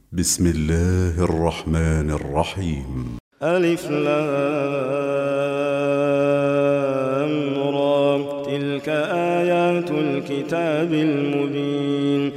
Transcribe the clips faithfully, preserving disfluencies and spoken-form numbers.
بسم الله الرحمن الرحيم. ألف لام را، تلك آيات الكتاب المبين.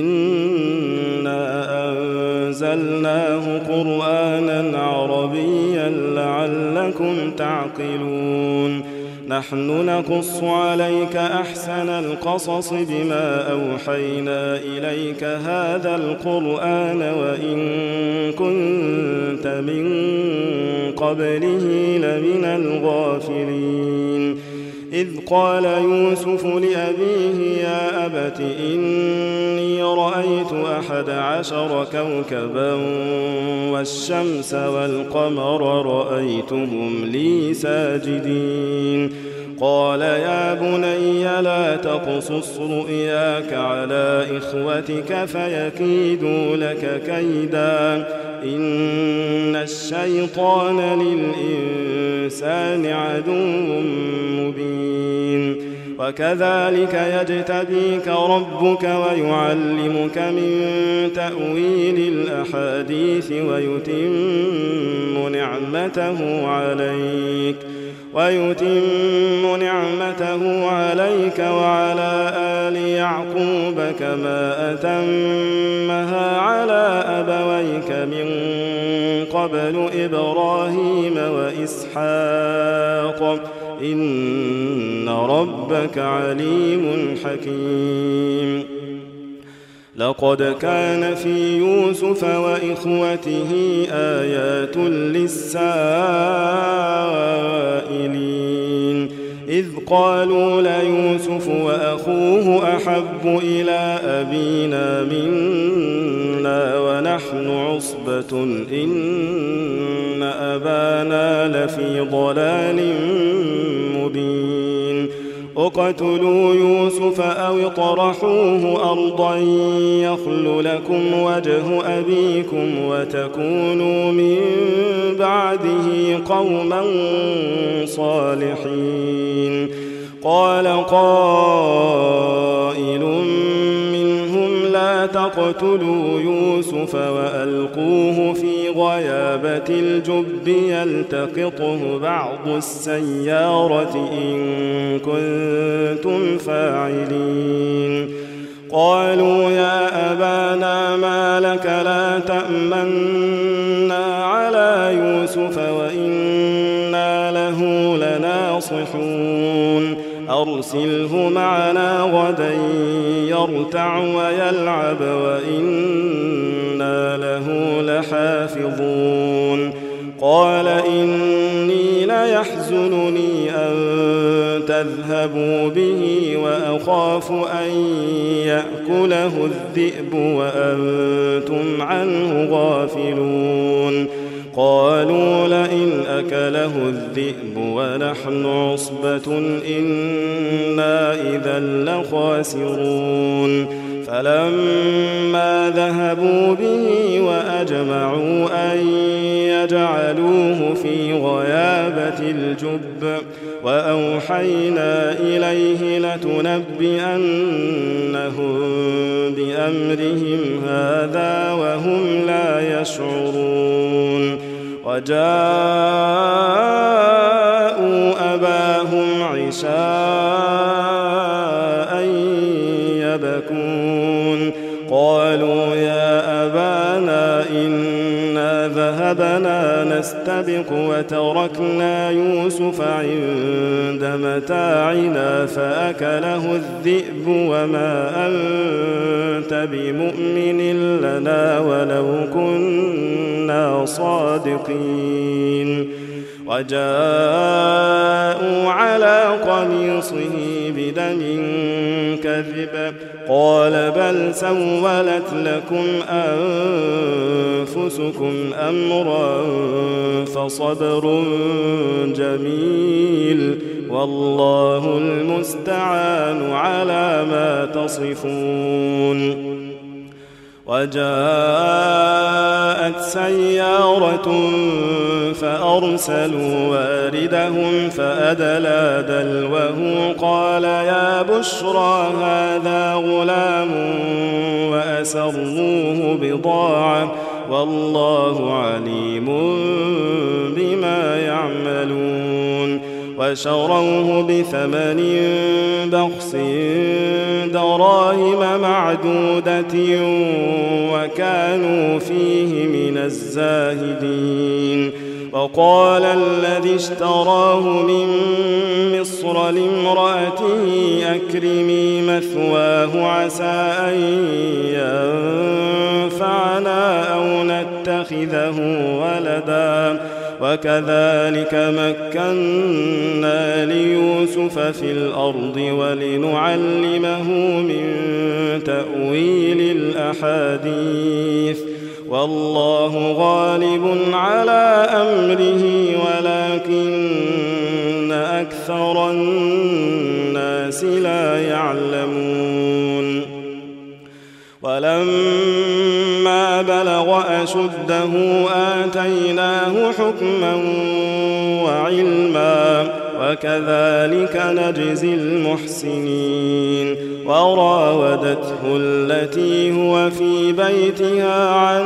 إنا أنزلناه قرآنا عربيا لعلكم تعقلون. نحن نقص عليك أحسن القصص بما أوحينا إليك هذا القرآن وإن كنت من قبله لمن الغافلين. إذ قال يوسف لأبيه يا أبت إني رأيت أحد عشر كوكبا والشمس والقمر رأيتهم لي ساجدين. قال يا بني لا تقصص رؤياك على إخوتك فيكيدوا لك كيدا إن الشيطان للإنسان عدو مبين. وكذلك يجتبيك ربك ويعلمك من تأويل الأحاديث ويتم نعمته عليك ويتم نعمته عليك وعلى آل يعقوب كما أتمها على أبويك من قبل إبراهيم وإسحاق إن ربك عليم حكيم. لقد كان في يوسف وإخوته آيات للسائلين إذ قالوا ليوسف وأخوه أحب إلى أبينا منا ونحن عصبة إن أبانا لفي ضلال مبين. اقتلوا يوسف أو اطرحوه أرضا يخل لكم وجه أبيكم وتكونوا من بعده قوما صالحين. قال قائل منهم لا تقتلوا يوسف وألقوه في غيابة الجب يلتقطه بعض السيارة إن كنتم فاعلين. قالوا يا أبانا ما لك لا تأمنا على يوسف وإنا له لناصحون. أرسله معنا غدا يرتع ويلعب وإنا له لحافظون. قال إني ليحزنني أن تذهبوا به وأخاف أن يأكله الذئب وأنتم عنه غافلون. قالوا لئن أكله الذئب ونحن عصبة إنا إذا لخاسرون. فلما ذهبوا به وأجمعوا أن يجعلوه في غيابة الجب وأوحينا إليه لتنبئنهم بأمرهم هذا وهم لا يشعرون. وجاءوا أباهم عشاء يبكون. قالوا يا أبانا إنا ذهبنا نستبق وتركنا يوسف عند متاعنا فأكله الذئب وما أنت بمؤمن لنا ولو كنا صادقين. وجاءوا على قميصه بدم كذب قال بل سولت لكم أنفسكم أمرا فصبر جميل والله المستعان على ما تصفون. وجاءت سيارة فأرسلوا واردهم فأدلى دلوه قال يا بشرى هذا غلام وأسروه بضاعة والله عليم بما يعملون وشروه بثمن بخس دراهم معدودة وكانوا فيه من الزاهدين وقال الذي اشتراه من مصر لامرأته أكرمي مثواه عسى أن ينفعنا أو نتخذه ولدا وكذلك مكنا ليوسف في الأرض ولنعلمه من تأويل الأحاديث والله غالب على أمره ولكن أكثر الناس لا يعلمون ولما بلغ أشده آتيناه حكما وعلما وكذلك نجزي المحسنين وراودته التي هو في بيتها عن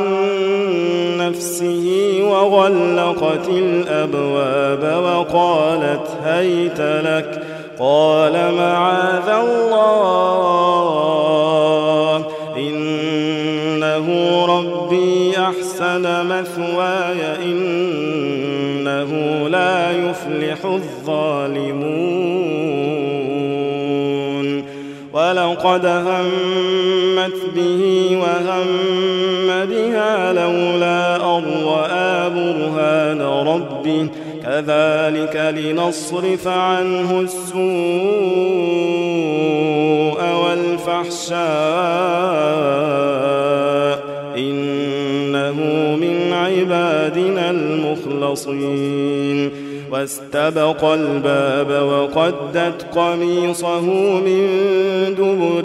نفسه وغلقت الأبواب وقالت هيت لك قال معاذ الله إنه ربي أحسن مثواي إنه لا يفلح الظالمون ولقد همت به وهم بها لولا أن رأى برهان ربه كذلك لنصرف عنه السوء والفحشاء إنه من عبادنا المخلصين واستبق الباب وقدت قميصه من دبر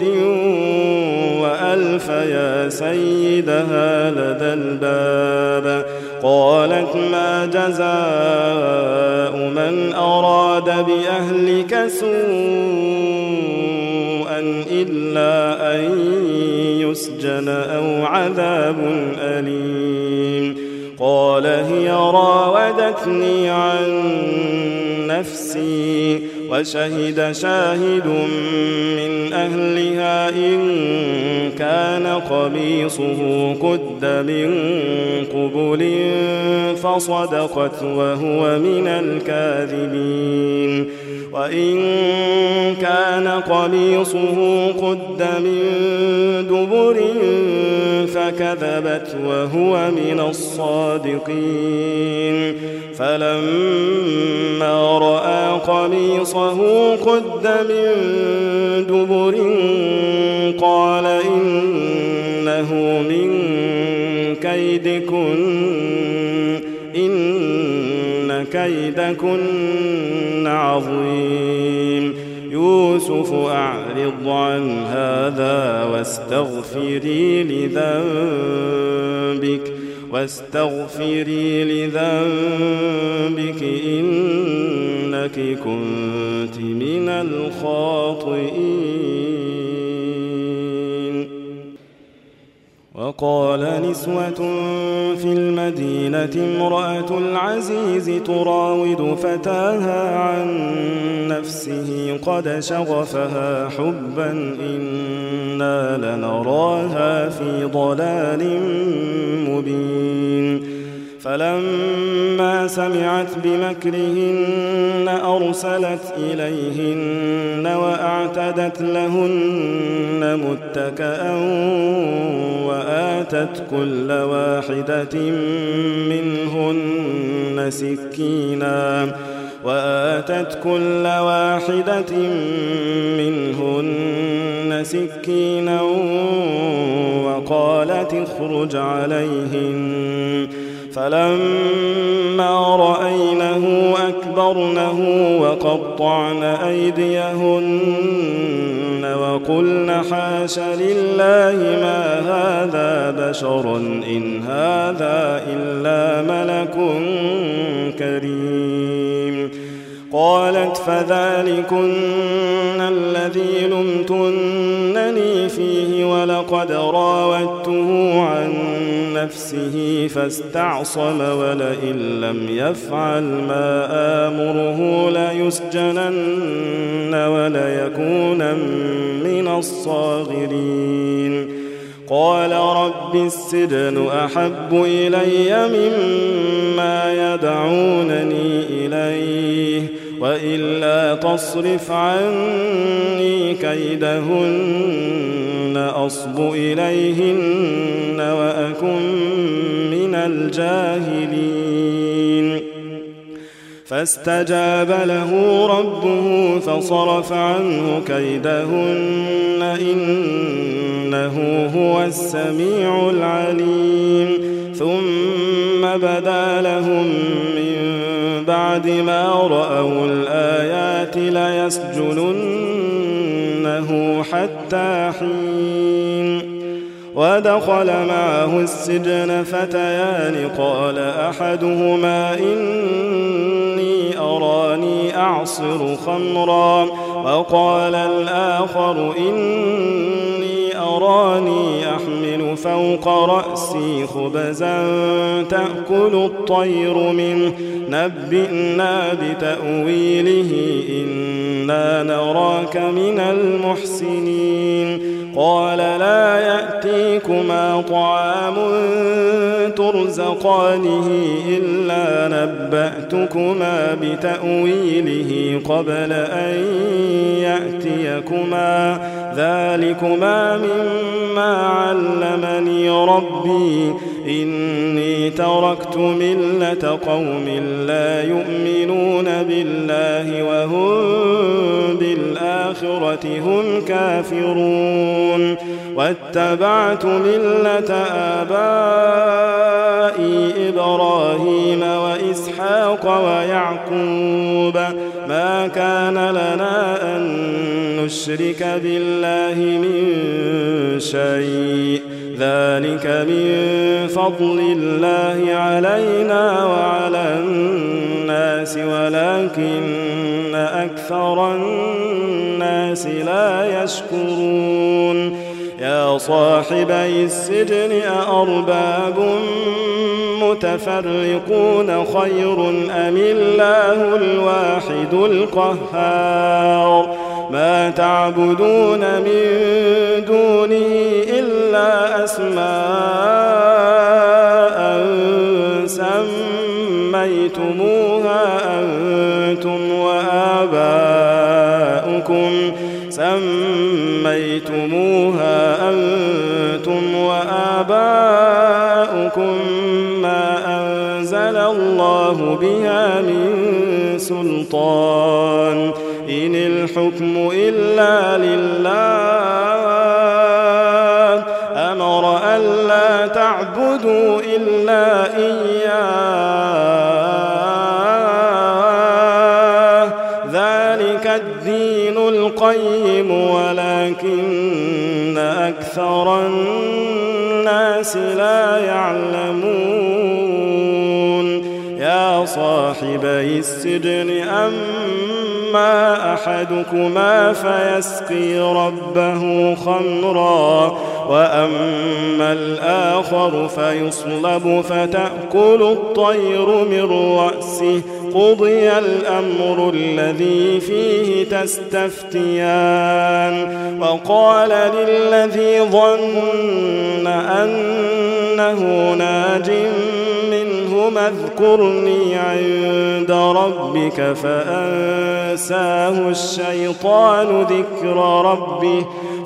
وألف يا سيدها لدى الباب قالت ما جزاء من أراد بأهلك سوءا إلا أن يسجن أو عذاب أليم قال هي راودتني عن نفسي وشهد شاهد من أهلها إن كان قميصه قد من قبل فصدقت وهو من الكاذبين وإن كان قميصه قد من دبر فكذبت وهو من الصادقين فلما رأى قميصه قد من دبر قال إنه من كيدكن إن كيدكن عظيم يوسف أعرض عن هذا واستغفري لذنبك واستغفري لذنبك إنك كنت من الخاطئين وقال نسوة في المدينة امرأة العزيز تراود فتاها عن نفسه قد شغفها حبا إنا لنراها في ضلال مبين فلما سمعت بمكرهن أرسلت إليهن وأعتدت لهن متكأ وآتت كل واحدة منهن سكينا وآتت كل واحدة منهن سكينا وقالت اخرج عليهن فلما رأينه أكبرنه وقطعن أيديهن وقلن حاش لله ما هذا بشر إن هذا إلا ملك كريم قالت فذلكن الذي لمتنني فيه ولقد وقد راودته عن نفسه فاستعصم ولئن لم يفعل ما آمره ليسجنن وليكون من الصاغرين قال رب السجن أحب إلي مما يدعونني إليه وإلا تصرف عني كيدهن أصب إليهن وأكن من الجاهلين فاستجاب له ربه فصرف عنه كيدهن إنه هو السميع العليم ثم بدا لهم من بعد ما رأوا الآيات ليسجننه حتى حين ودخل معه السجن فتيان قال أحدهما إني أراني أعصر خمرا وقال الآخر إني أراني أحمل فوق رأسي خبزا تأكل الطير منه نبئنا بتأويله إنا نراك من المحسنين قال لا يأتيكما طعام ترزقانه إلا نبأتكما بتأويله قبل أن يأتيكما ذلكما مما علمني ربي إني تركت ملة قوم لا يؤمنون بالله وهم بالآخرة هم كافرون واتبعت ملة آبائي إبراهيم وإسحاق ويعقوب ما كان لنا أن نشرك بالله من شيء ذلك من فضل الله علينا وعلى الناس ولكن أكثر الناس لا يشكرون يا صاحبي السجن أأرباب متفرقون خير أم الله الواحد القهار ما تعبدون من دونه إلا أسماء سميتموها أنتم وآباؤكم سميتموها أنتم وآباؤكم ما أنزل الله بها من سلطان إن الحكم إلا لله أمر ألا تعبدوا إلا إياه ذلك الدين القيم ولكن أكثر الناس لا يعلمون يا صاحبي السجن أما أحدكما فيسقي ربه خمرا وأما الآخر فيصلب فتأكل الطير من رأسه قضي الأمر الذي فيه تستفتيان وقال للذي ظن أنه ناج منهما اذكرني عند ربك فأنساه الشيطان ذكر ربه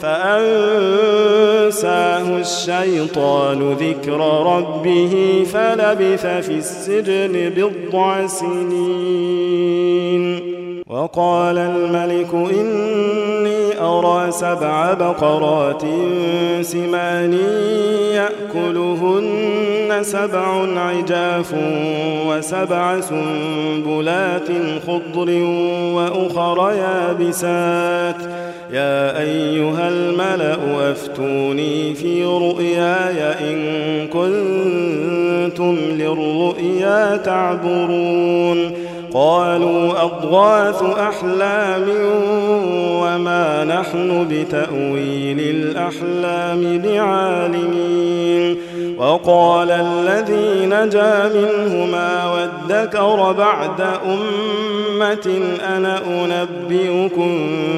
فأنساه الشيطان ذكر ربه فلبث في السجن بضع سنين وقال الملك إني أرى سبع بقرات سمان يأكلهن سبع عجاف وسبع سنبلات خضر وأخر يابسات يا أيها الملأ أفتوني في رؤياي إن كنتم للرؤيا تعبرون قالوا أضغاث أحلام وما نحن بتأويل الأحلام بعالمين. وقال الذي نجا منهما وادكر بعد أمة أنا أنبئكم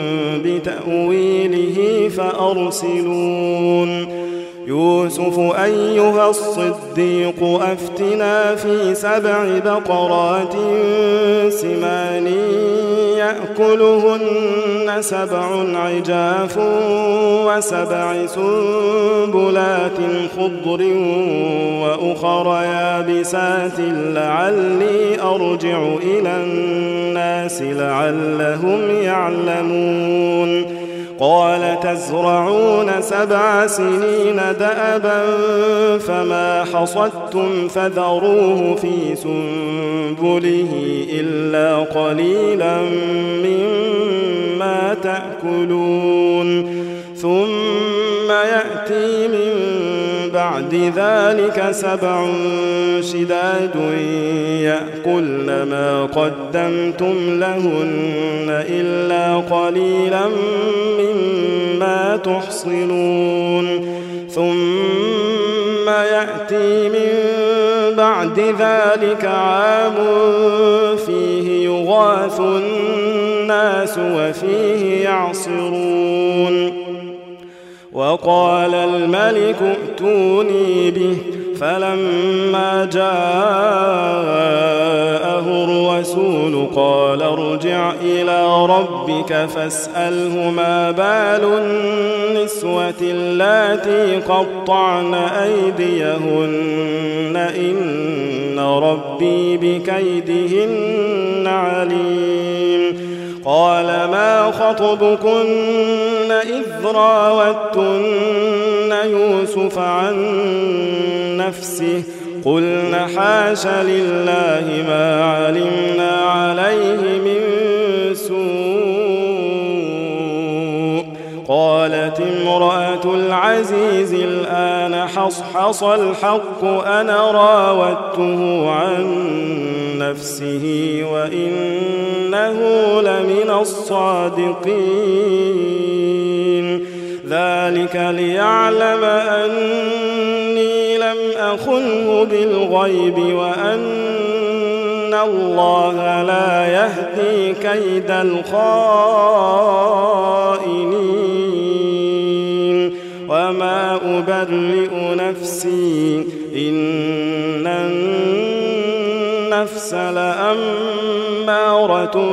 بتأويله فأرسلون. يوسف أيها الصديق أفتنا في سبع بقرات سمان يأكلهن سبع عجاف وسبع سنبلات خضر وأخر يابسات لعلي أرجع إلى الناس لعلهم يعلمون. قال تزرعون سبع سنين دأبا فما حصدتم فذروه في سنبله إلا قليلا مما تأكلون. ثم يأتي من بعد ذلك سبع شداد يأكلن ما قدمتم لهن إلا قليلا مما تحصنون. ثم يأتي من بعد ذلك عام فيه يغاث الناس وفيه يعصرون. وقال الملك ائتوني به فلما جاءه الرسول قال ارجع إلى ربك فاسأله ما بال النسوة اللاتي قطعن أيديهن إن ربي بكيدهن عليم. قال ما خطبكن إذ راوتن يوسف عن نفسه قلن حاش لله ما علمنا عليه من سوء. قالت امرأة العزيز الآن حصحص الحق أنا راودته عن نفسه وإنه لمن الصادقين. ذلك ليعلم أني لم أخنه بالغيب وأن الله لا يهدي كيد الخائنين. وما أبرئ نفسي إن النفس لأمارة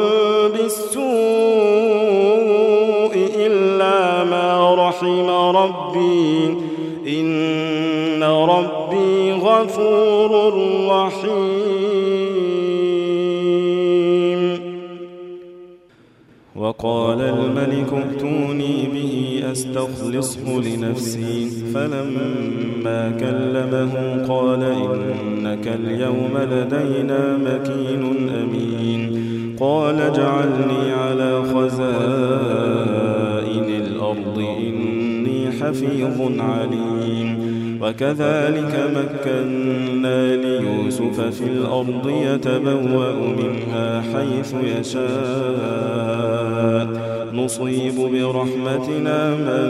بالسوء إلا ما رحم ربي إن ربي غفور رحيم. وقال الملك ائتوني به أستخلصه لنفسي فلما كلمه قال إنك اليوم لدينا مكين أمين. قال اجعلني على خزائن الأرض إني حفيظ عليم. وكذلك مكنا ليوسف في الأرض يتبوأ منها حيث يشاء نصيب برحمتنا من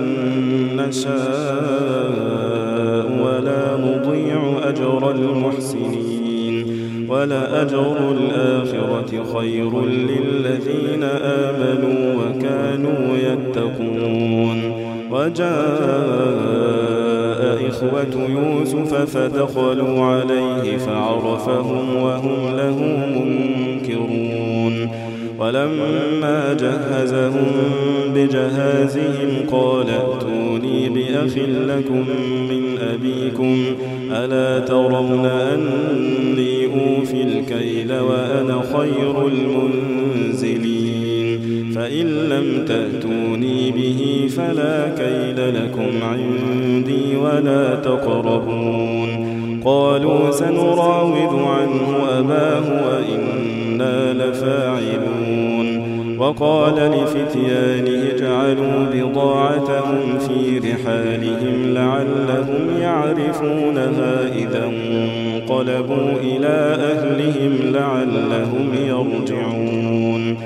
نشاء ولا نضيع أجر المحسنين. ولأجر الآخرة خير للذين آمنوا وكانوا يتقون. وجاء إخوة يوسف فدخلوا عليه فعرفهم وهم له منكرون. ولما جهزهم بجهازهم قال ائتوني بأخ لكم من أبيكم ألا ترون أني أوفي الكيل وأنا خير المنزلين. فإن لم تأتوني به فلا كيل لكم عندي ولا تقربون. قالوا سنراود عنه أباه وإنا لفاعلون. وقال لفتيانه اجعلوا بضاعتهم في رحالهم لعلهم يعرفونها إذا انقلبوا إلى أهلهم لعلهم يرجعون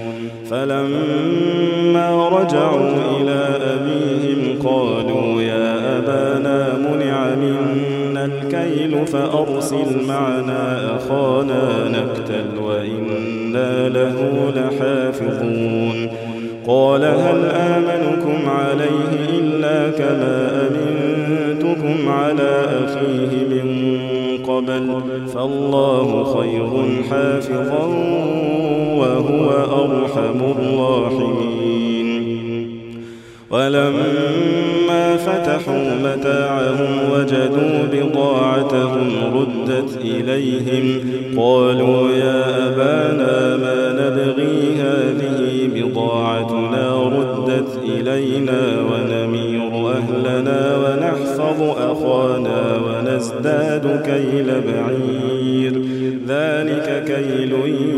فلما رجعوا إلى أبيهم قالوا يا أبانا منع منا الكيل فأرسل معنا أخانا نكتل وإنا له لحافظون قال هل آمنكم عليه إلا كما أمنتكم على أخيه من قبل فالله خير حافظا وهو أرحم الراحمين ولما فتحوا متاعهم وجدوا بضاعتهم ردت إليهم قالوا يا أبانا ما نبغي هذه بضاعتنا ردت إلينا ونمير أهلنا ونحفظ أخانا ونزداد كيل بعير ذلك كيل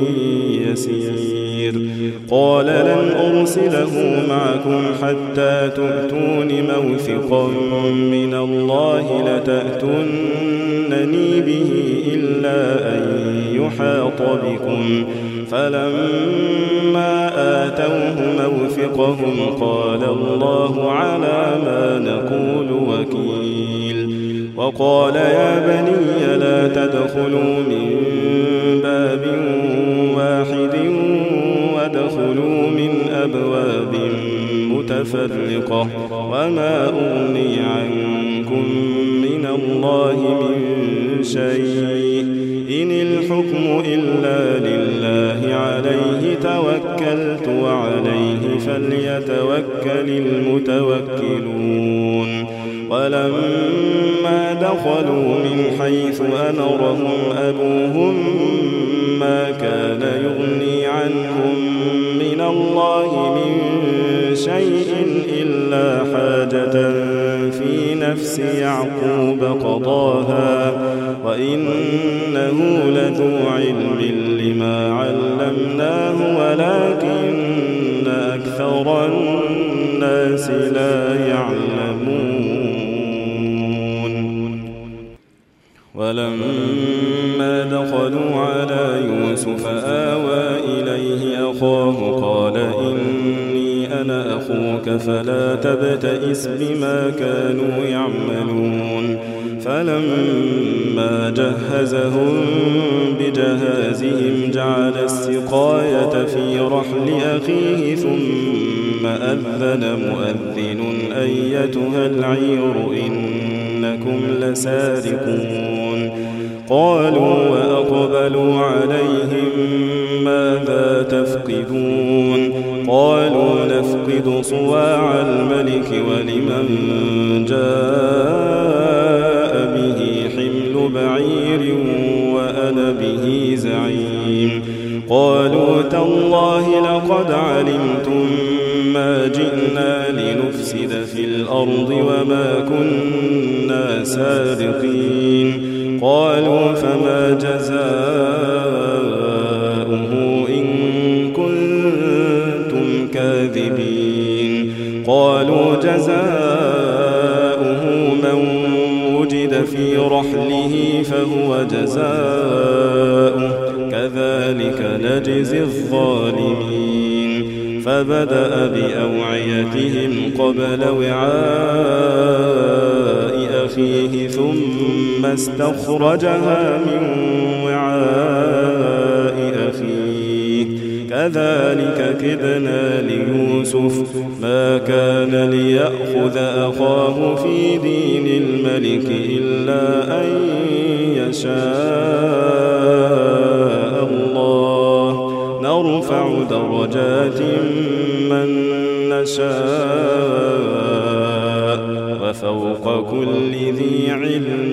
يسير قال لن أرسله معكم حتى تؤتون موثقا من الله لتأتونني به إلا أن يحاط بكم فلما آتوه موثقهم قال الله على ما نقول وكيل وقال يا بني لا تدخلوا من باب واحد وادخلوا من أبواب متفرقة وما أغني عنكم من الله من شيء إن الحكم إلا لله عليه توكلت وعليه فليتوكل المتوكلون ولما دخلوا من حيث أمرهم أبوهم ما كان يغني عنهم من الله من شيء إلا حاجة في نفس يعقوب قضاها وإنه لذو علم لما علمناه ولكن أكثر الناس لا يعلمون ولما دخلوا على يوسف آوى إليه أخاه قال إني أنا أخوك فلا تبتئس بما كانوا يعملون فلما جهزهم بجهازهم جعل السقاية في رحل أخيه ثم أذن مؤذن أيتها العير إنكم لسارقون قالوا وأقبلوا عليهم ماذا تفقدون قالوا نفقد صواع الملك ولمن جاء به حمل بعير وأنا به زعيم قالوا تالله لقد علمتم ما جئنا لنفسد في الأرض وما كنا سارقين قالوا فما جزاؤه إن كنتم كاذبين قالوا جزاؤه من وجد في رحله فهو جزاؤه كذلك نجزي الظالمين فبدأ بأوعيتهم قبل وعاء أخيه ثم استخرجها من وعاء أخيه كذلك كدنا ليوسف ما كان ليأخذ أخاه في دين الملك إلا أن يشاء الله نرفع درجات من نشاء وفوق كل ذي علم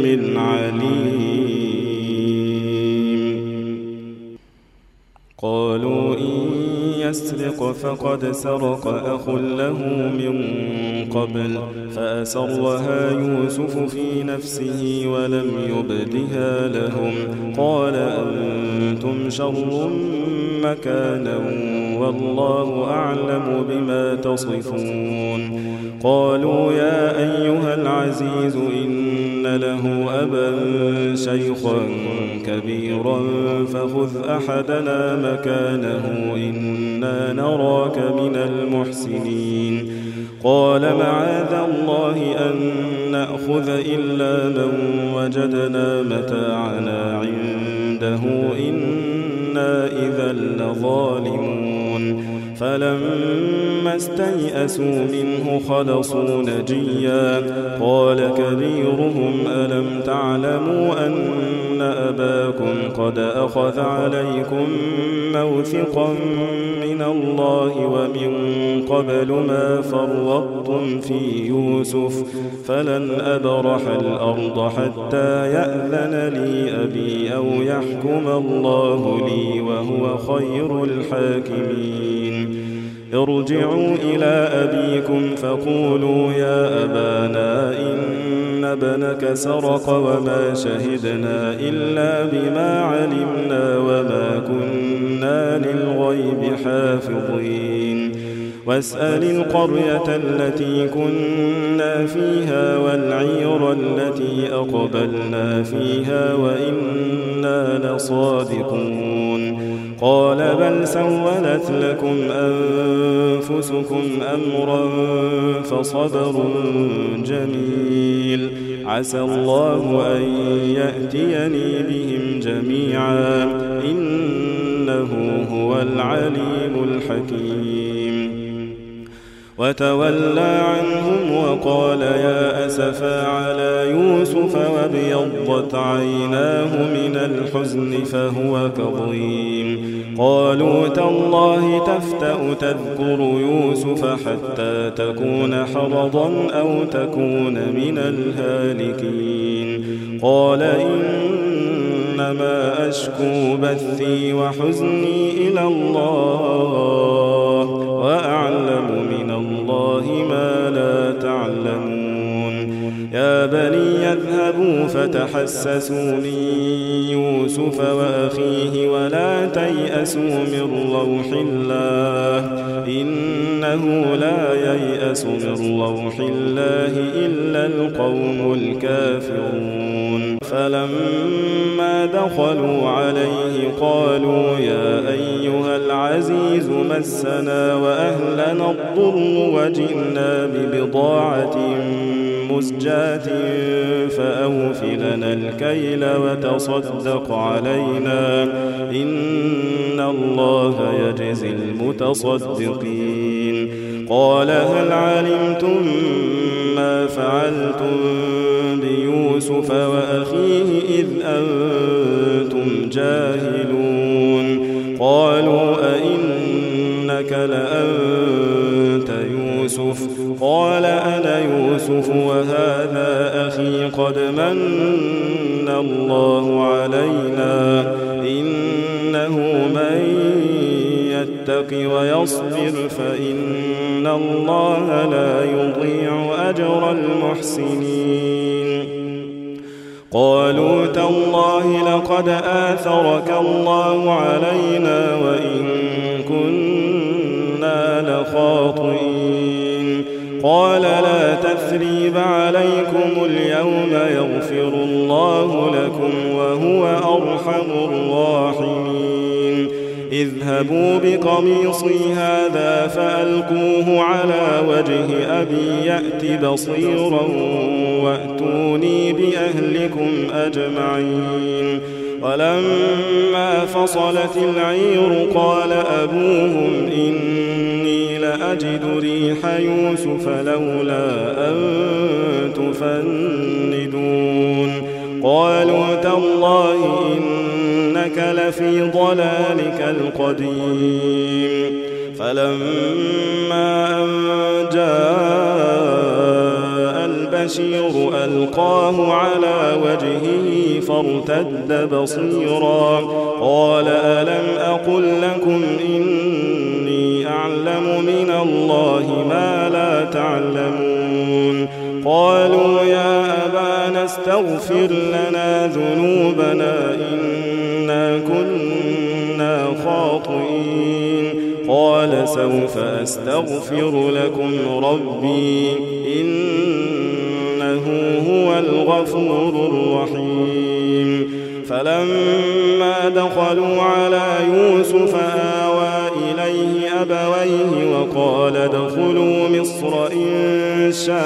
عليم قالوا إن يسرق فقد سرق أخ له من قبل فأسرها يوسف في نفسه ولم يبدها لهم قال أنتم شر مكانا والله أعلم بما تصفون. قالوا يا أيها العزيز إن له أبا شيخا كبيرا فخذ أحدنا مكانه إنا نراك من المحسنين. قال معاذ الله أن نأخذ إلا من وجدنا متاعنا عنده إنا إذا لظالمون. فلما استيئسوا منه خلصوا نجيا قال كبيرهم ألم تعلموا أن أباكم قد أخذ عليكم موثقا من الله ومن قبل ما فرطتم في يوسف فلن أبرح الأرض حتى يأذن لي أبي أو يحكم الله لي وهو خير الحاكمين. ارجعوا إلى أبيكم فقولوا يا أبانا إن ابنك سرق وما شهدنا إلا بما علمنا وما كنا للغيب حافظين. واسأل القرية التي كنا فيها والعير التي أقبلنا فيها وإنا لصادقون. قال بل سولت لكم أنفسكم أمرا فصبر جميل عسى الله أن يأتيني بهم جميعا إنه هو العليم الحكيم. وتولى عنهم وقال يا أسفا على يوسف وابيضت عيناه من الحزن فهو كظيم. قالوا تالله تفتأ تذكر يوسف حتى تكون حرضا أو تكون من الهالكين. قال إنما أشكو بثي وحزني إلى الله وأعلم من الله ما لا تعلمون. يا بني اذهبوا فتحسسوا من يوسف وأخيه ولا تيأسوا من روح الله إنه لا ييأس من روح الله إلا القوم الكافرون. فلما دخلوا عليه قالوا يا أيها العزيز مسنا وأهلنا الضر وجئنا ببضاعة مزجاة فأوف لنا الكيل وتصدق علينا إن الله يجزي المتصدقين. قال هل علمتم ما فعلتم بيوسف وأخيه إذ أنتم جاهلون. قالوا أئنك لأنت يوسف قال أنا يوسف وهذا أخي قد من الله علينا إنه من يتق ويصبر فإن الله لا يضيع أجر المحسنين. قالوا تالله لقد آثرك الله علينا وإن كنا لخاطئين. قال لا تثريب عليكم اليوم يغفر الله لكم وهو أرحم الراحمين. اذهبوا بقميصي هذا فألقوه على وجه أبي يأت بصيرا وأتوني بأهلكم أجمعين. ولما فصلت العير قال أبوهم إني لأجد ريح يوسف لولا أن تفندون. قالوا تالله إنك لفي ضلالك القديم. فلما أن جاء البشير ألقاه على وجهه فارتد بصيرا. قال ألم أقل لكم إني أعلم من الله ما لا تعلمون قالوا يا أبانا استغفر لنا ذنوبنا إنا كنا خاطئين قال سوف أستغفر لكم ربي إنه هو الغفور الرحيم فلما دخلوا على يوسف آوى إليه أبويه وقال ادخلوا مصر إن شاء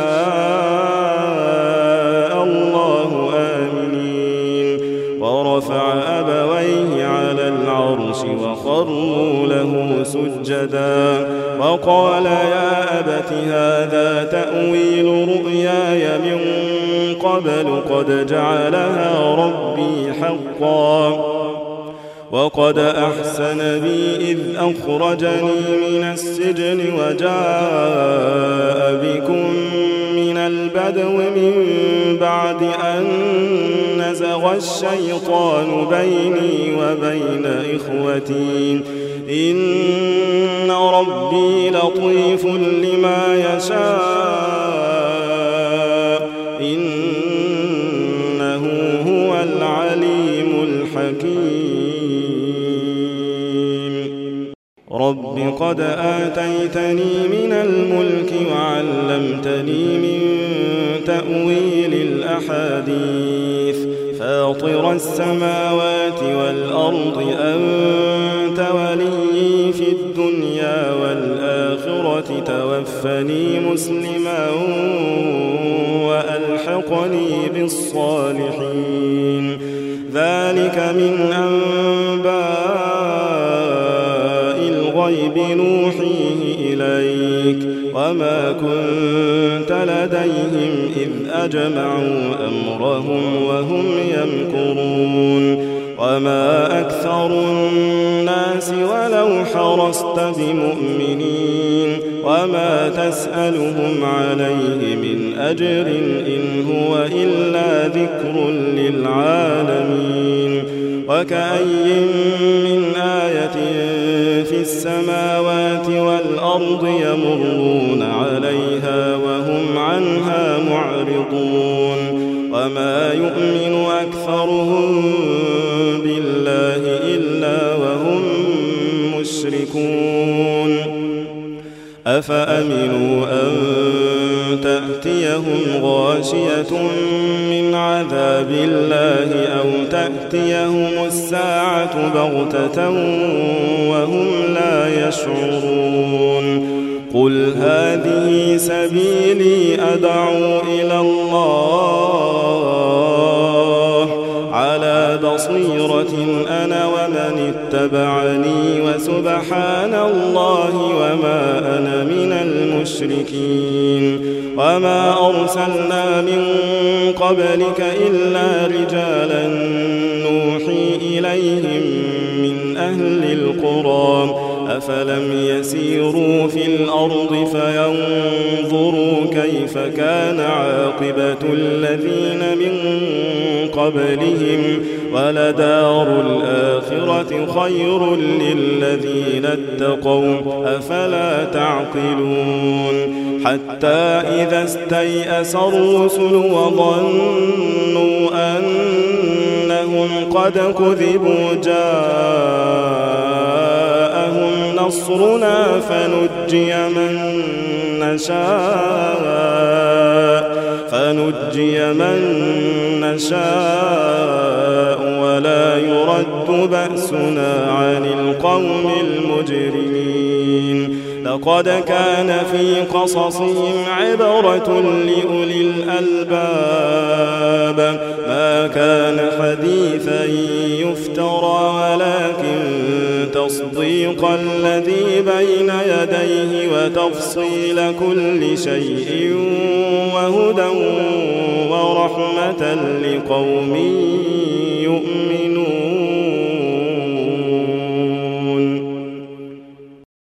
الله آمنين ورفع أبويه على العرش وخروا له سجدا وقال يا أبت هذا تأويل رؤياي من قبل قد جعلها ربي حقا وقد أحسن بي إذ أخرجني من السجن وجاء بكم من البدو من بعد أن نزغ الشيطان بيني وبين إخوتي إن ربي لطيف لما يشاء إنه هو العليم الحكيم رب قد آتيتني من الملك وعلمتني من تأويل الأحاديث فاطر السماوات والأرض أنت ولي في الدنيا والآخرة توفني مسلما وألحقني بالصالحين ذلك من أنباء الغيب نوحيه إليك وما كنت لديهم إذ أجمعوا أمرهم وهم يمكرون وما أكثر الناس ولو حرصت بمؤمنين وما تسألهم عليه من أجر إن هو إلا ذكر للعالمين وكأي من آية في السماوات والأرض يمرون عليها وهم عنها معرضون وما يؤمن أكثرهم بالله إلا وهم مشركون أفأمنوا أن تأتيهم غاشية من عذاب الله أو تأتيهم الساعة بغتة وهم لا يشعرون قل هذه سبيلي أدعو إلى الله على بصيرة أنا ومن اتبعني وسبحان الله وما أنا من المشركين وما أرسلنا من قبلك إلا رجالا نوحي إليهم من أهل القرى أفلم يسيروا في الأرض فينظروا كيف كان عاقبة الذين من قبلهم ولدار الآخرة خير للذين اتقوا أفلا تعقلون حتى إذا استيأس الرسل وظنوا أنهم قد كذبوا جاءهم نصرنا فنجي من نشاء فنجي من نشاء ولا يرد بأسنا عن القوم المجرمين لقد كان في قصصهم عبرة لأولي الألباب ما كان حديثا يفترى ولكن تصديق الذي بين يديه وتفصيل كل شيء وهدى ورحمة لقوم يؤمنون.